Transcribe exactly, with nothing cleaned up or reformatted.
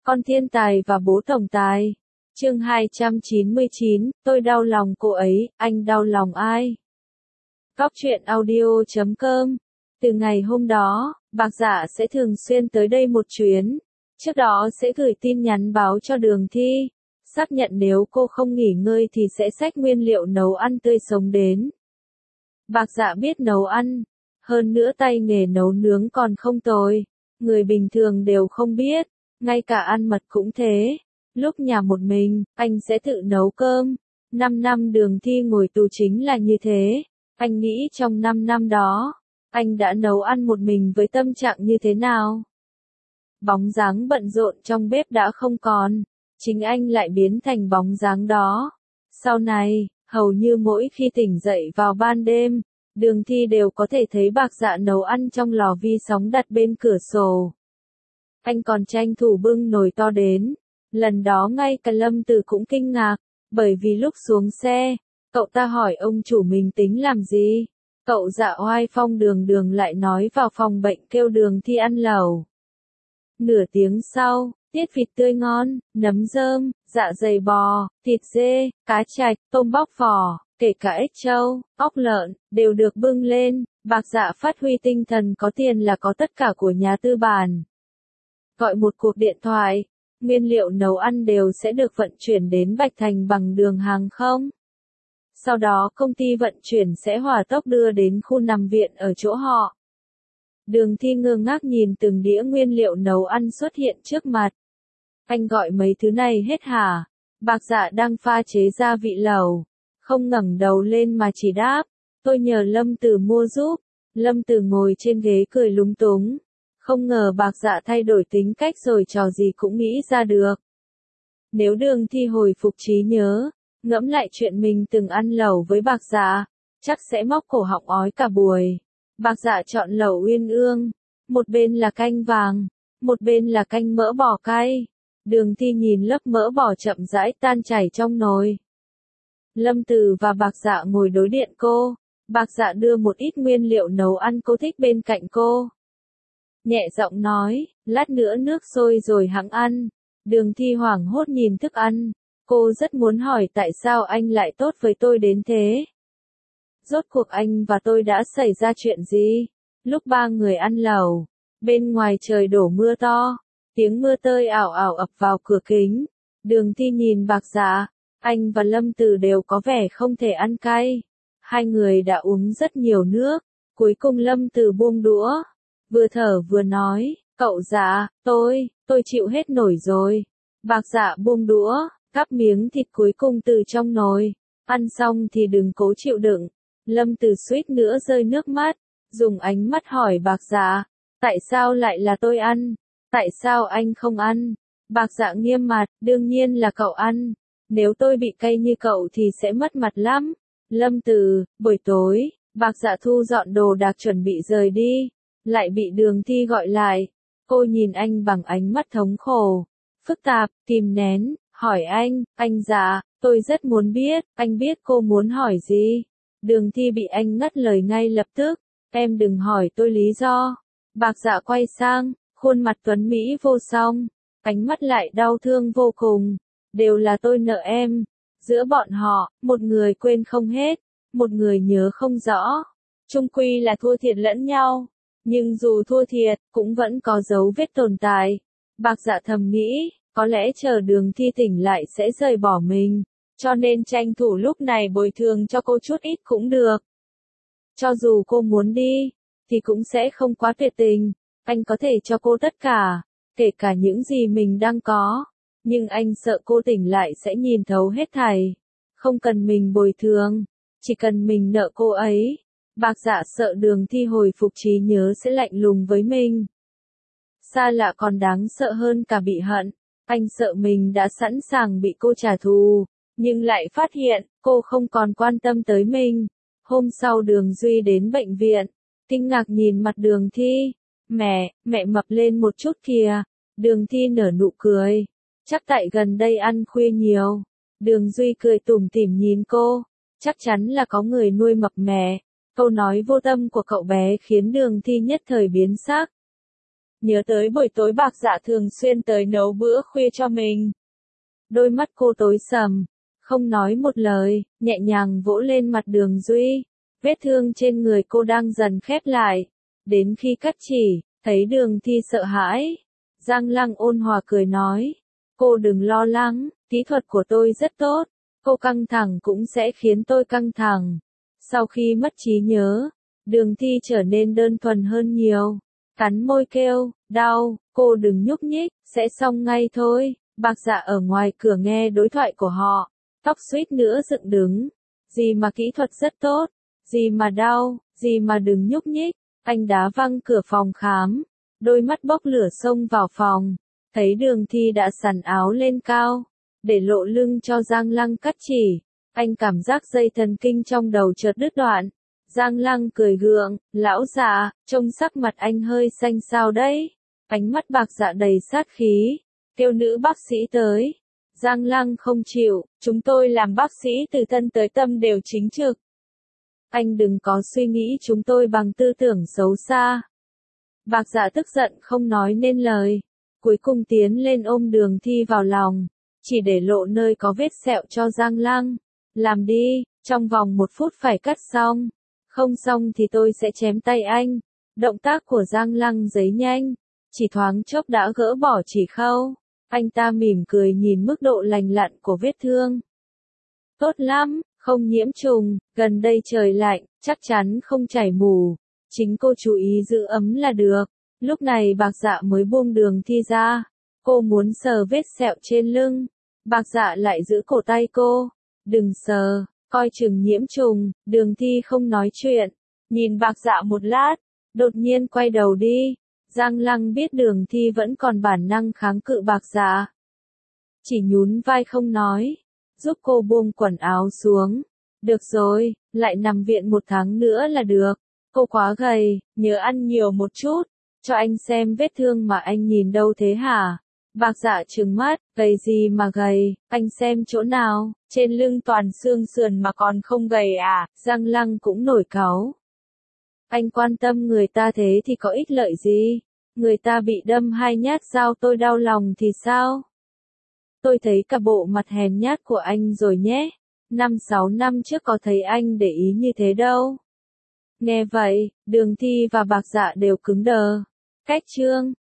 Con thiên tài và bố tổng tài. Chương hai trăm chín mươi chín, tôi đau lòng cô ấy, anh đau lòng ai? Góc truyện audio chấm com. Từ ngày hôm đó, Bạc Dạ sẽ thường xuyên tới đây một chuyến. Trước đó sẽ gửi tin nhắn báo cho Đường Thi, xác nhận nếu cô không nghỉ ngơi thì sẽ xách nguyên liệu nấu ăn tươi sống đến. Bạc Dạ biết nấu ăn, hơn nữa tay nghề nấu nướng còn không tồi, người bình thường đều không biết, ngay cả ăn mật cũng thế. Lúc nhà một mình, anh sẽ tự nấu cơm. Năm năm Đường Thi ngồi tù chính là như thế. Anh nghĩ trong năm năm đó, anh đã nấu ăn một mình với tâm trạng như thế nào? Bóng dáng bận rộn trong bếp đã không còn, chính anh lại biến thành bóng dáng đó. Sau này, hầu như mỗi khi tỉnh dậy vào ban đêm, Đường Thi đều có thể thấy Bạc Dạ nấu ăn trong lò vi sóng đặt bên cửa sổ. Anh còn tranh thủ bưng nồi to đến. Lần đó ngay cả Lâm Tử cũng kinh ngạc, bởi vì lúc xuống xe, cậu ta hỏi ông chủ mình tính làm gì. Cậu Dạ oai phong đường đường lại nói vào phòng bệnh kêu Đường Thi ăn lẩu. Nửa tiếng sau, tiết vịt tươi ngon, nấm rơm, dạ dày bò, thịt dê, cá trạch, tôm bóc vỏ, kể cả ếch trâu, óc lợn, đều được bưng lên. Bạc Dạ phát huy tinh thần có tiền là có tất cả của nhà tư bản. Gọi một cuộc điện thoại, nguyên liệu nấu ăn đều sẽ được vận chuyển đến Bạch Thành bằng đường hàng không. Sau đó công ty vận chuyển sẽ hỏa tốc đưa đến khu nằm viện ở chỗ họ. Đường Thi ngơ ngác nhìn từng đĩa nguyên liệu nấu ăn xuất hiện trước mặt. Anh gọi mấy thứ này hết hả? Bạc Dạ đang pha chế gia vị lẩu, không ngẩng đầu lên mà chỉ đáp, tôi nhờ Lâm Tử mua giúp. Lâm Tử ngồi trên ghế cười lúng túng. Không ngờ Bạc Dạ thay đổi tính cách rồi trò gì cũng nghĩ ra được. Nếu Đường Thi hồi phục trí nhớ, ngẫm lại chuyện mình từng ăn lẩu với Bạc Dạ, chắc sẽ móc cổ họng ói cả buổi. Bạc Dạ chọn lẩu uyên ương, một bên là canh vàng, một bên là canh mỡ bò cay. Đường Thi nhìn lớp mỡ bò chậm rãi tan chảy trong nồi. Lâm Tử và Bạc Dạ ngồi đối điện cô, Bạc Dạ đưa một ít nguyên liệu nấu ăn cô thích bên cạnh cô. Nhẹ giọng nói, lát nữa nước sôi rồi hẵng ăn. Đường Thi hoảng hốt nhìn thức ăn, cô rất muốn hỏi tại sao anh lại tốt với tôi đến thế. Rốt cuộc anh và tôi đã xảy ra chuyện gì? Lúc ba người ăn lẩu, bên ngoài trời đổ mưa to, tiếng mưa tơi ảo ảo ập vào cửa kính. Đường Thi nhìn Bạc Dạ, anh và Lâm Tử đều có vẻ không thể ăn cay. Hai người đã uống rất nhiều nước, cuối cùng Lâm Tử buông đũa, vừa thở vừa nói, cậu Dạ, tôi, tôi chịu hết nổi rồi. Bạc Dạ buông đũa, gắp miếng thịt cuối cùng từ trong nồi, ăn xong thì đừng cố chịu đựng. Lâm Tử suýt nữa rơi nước mắt, dùng ánh mắt hỏi Bạc Dạ, tại sao lại là tôi ăn, tại sao anh không ăn? Bạc Dạ nghiêm mặt, đương nhiên là cậu ăn, nếu tôi bị cay như cậu thì sẽ mất mặt lắm. Lâm Tử, buổi tối, Bạc Dạ thu dọn đồ đạc chuẩn bị rời đi, lại bị Đường Thi gọi lại. Cô nhìn anh bằng ánh mắt thống khổ, phức tạp, kìm nén, hỏi anh, anh Dạ, tôi rất muốn biết, anh biết cô muốn hỏi gì? Đường Thi bị anh ngắt lời ngay lập tức, em đừng hỏi tôi lý do. Bạc Dạ quay sang, khuôn mặt tuấn Mỹ vô song, ánh mắt lại đau thương vô cùng, đều là tôi nợ em. Giữa bọn họ, một người quên không hết, một người nhớ không rõ, chung quy là thua thiệt lẫn nhau. Nhưng dù thua thiệt, cũng vẫn có dấu vết tồn tại. Bạc Dạ thầm nghĩ, có lẽ chờ Đường Thi tỉnh lại sẽ rời bỏ mình, cho nên tranh thủ lúc này bồi thường cho cô chút ít cũng được. Cho dù cô muốn đi, thì cũng sẽ không quá tuyệt tình, anh có thể cho cô tất cả, kể cả những gì mình đang có. Nhưng anh sợ cô tỉnh lại sẽ nhìn thấu hết thảy. Không cần mình bồi thường, chỉ cần mình nợ cô ấy. Bạc Dạ sợ Đường Thi hồi phục trí nhớ sẽ lạnh lùng với mình. Xa lạ còn đáng sợ hơn cả bị hận. Anh sợ mình đã sẵn sàng bị cô trả thù, nhưng lại phát hiện, cô không còn quan tâm tới mình. Hôm sau Đường Duy đến bệnh viện, kinh ngạc nhìn mặt Đường Thi. Mẹ, mẹ mập lên một chút kìa. Đường Thi nở nụ cười. Chắc tại gần đây ăn khuya nhiều. Đường Duy cười tủm tỉm nhìn cô. Chắc chắn là có người nuôi mập mẹ. Câu nói vô tâm của cậu bé khiến Đường Thi nhất thời biến sắc. nhớ tới buổi tối Bạc Dạ thường xuyên tới nấu bữa khuya cho mình. Đôi mắt cô tối sầm, không nói một lời, nhẹ nhàng vỗ lên mặt Đường Duy. Vết thương trên người cô đang dần khép lại. Đến khi cắt chỉ, thấy Đường Thi sợ hãi. Giang Lăng ôn hòa cười nói. Cô đừng lo lắng, kỹ thuật của tôi rất tốt. Cô căng thẳng cũng sẽ khiến tôi căng thẳng. Sau khi mất trí nhớ, Đường Thi trở nên đơn thuần hơn nhiều. Cắn môi kêu, đau, cô đừng nhúc nhích, sẽ xong ngay thôi. Bạc Dạ ở ngoài cửa nghe đối thoại của họ, tóc suýt nữa dựng đứng. Gì mà kỹ thuật rất tốt, gì mà đau, gì mà đừng nhúc nhích. Anh đá văng cửa phòng khám, đôi mắt bốc lửa xông vào phòng, thấy Đường Thi đã sắn áo lên cao, để lộ lưng cho Giang Lăng cắt chỉ. Anh cảm giác dây thần kinh trong đầu chợt đứt đoạn. Giang Lăng cười gượng, lão Dạ, trông sắc mặt anh hơi xanh xao đấy. Ánh mắt Bạc Dạ đầy sát khí, kêu nữ bác sĩ tới. Giang Lăng không chịu, chúng tôi làm bác sĩ từ thân tới tâm đều chính trực. Anh đừng có suy nghĩ chúng tôi bằng tư tưởng xấu xa. Bạc Dạ tức giận không nói nên lời, cuối cùng tiến lên ôm Đường Thi vào lòng, chỉ để lộ nơi có vết sẹo cho Giang Lăng. Làm đi, trong vòng một phút phải cắt xong, không xong thì tôi sẽ chém tay anh. Động tác của Giang Lăng giấy nhanh, chỉ thoáng chốc đã gỡ bỏ chỉ khâu. Anh ta mỉm cười nhìn mức độ lành lặn của vết thương. Tốt lắm, không nhiễm trùng, gần đây trời lạnh, chắc chắn không chảy mù. Chính cô chú ý giữ ấm là được. Lúc này Bạc Dạ mới buông Đường Thi ra. Cô muốn sờ vết sẹo trên lưng. Bạc Dạ lại giữ cổ tay cô. Đừng sờ, coi chừng nhiễm trùng. Đường Thi không nói chuyện, nhìn Bạc Dạ một lát, đột nhiên quay đầu đi. Giang Lăng biết Đường Thi vẫn còn bản năng kháng cự Bạc Dạ, chỉ nhún vai không nói, giúp cô buông quần áo xuống. Được rồi, lại nằm viện một tháng nữa là được. Cô quá gầy, nhớ ăn nhiều một chút. Cho anh xem vết thương mà anh nhìn đâu thế hả? Bạc Dạ trừng mắt, gầy gì mà gầy, anh xem chỗ nào, trên lưng toàn xương sườn mà còn không gầy à? Giang Lăng cũng nổi cáu. Anh quan tâm người ta thế thì có ích lợi gì? Người ta bị đâm hai nhát dao tôi đau lòng thì sao? Tôi thấy cả bộ mặt hèn nhát của anh rồi nhé. Năm sáu năm trước có thấy anh để ý như thế đâu. Nghe vậy, Đường Thi và Bạc Dạ đều cứng đờ. Cách chương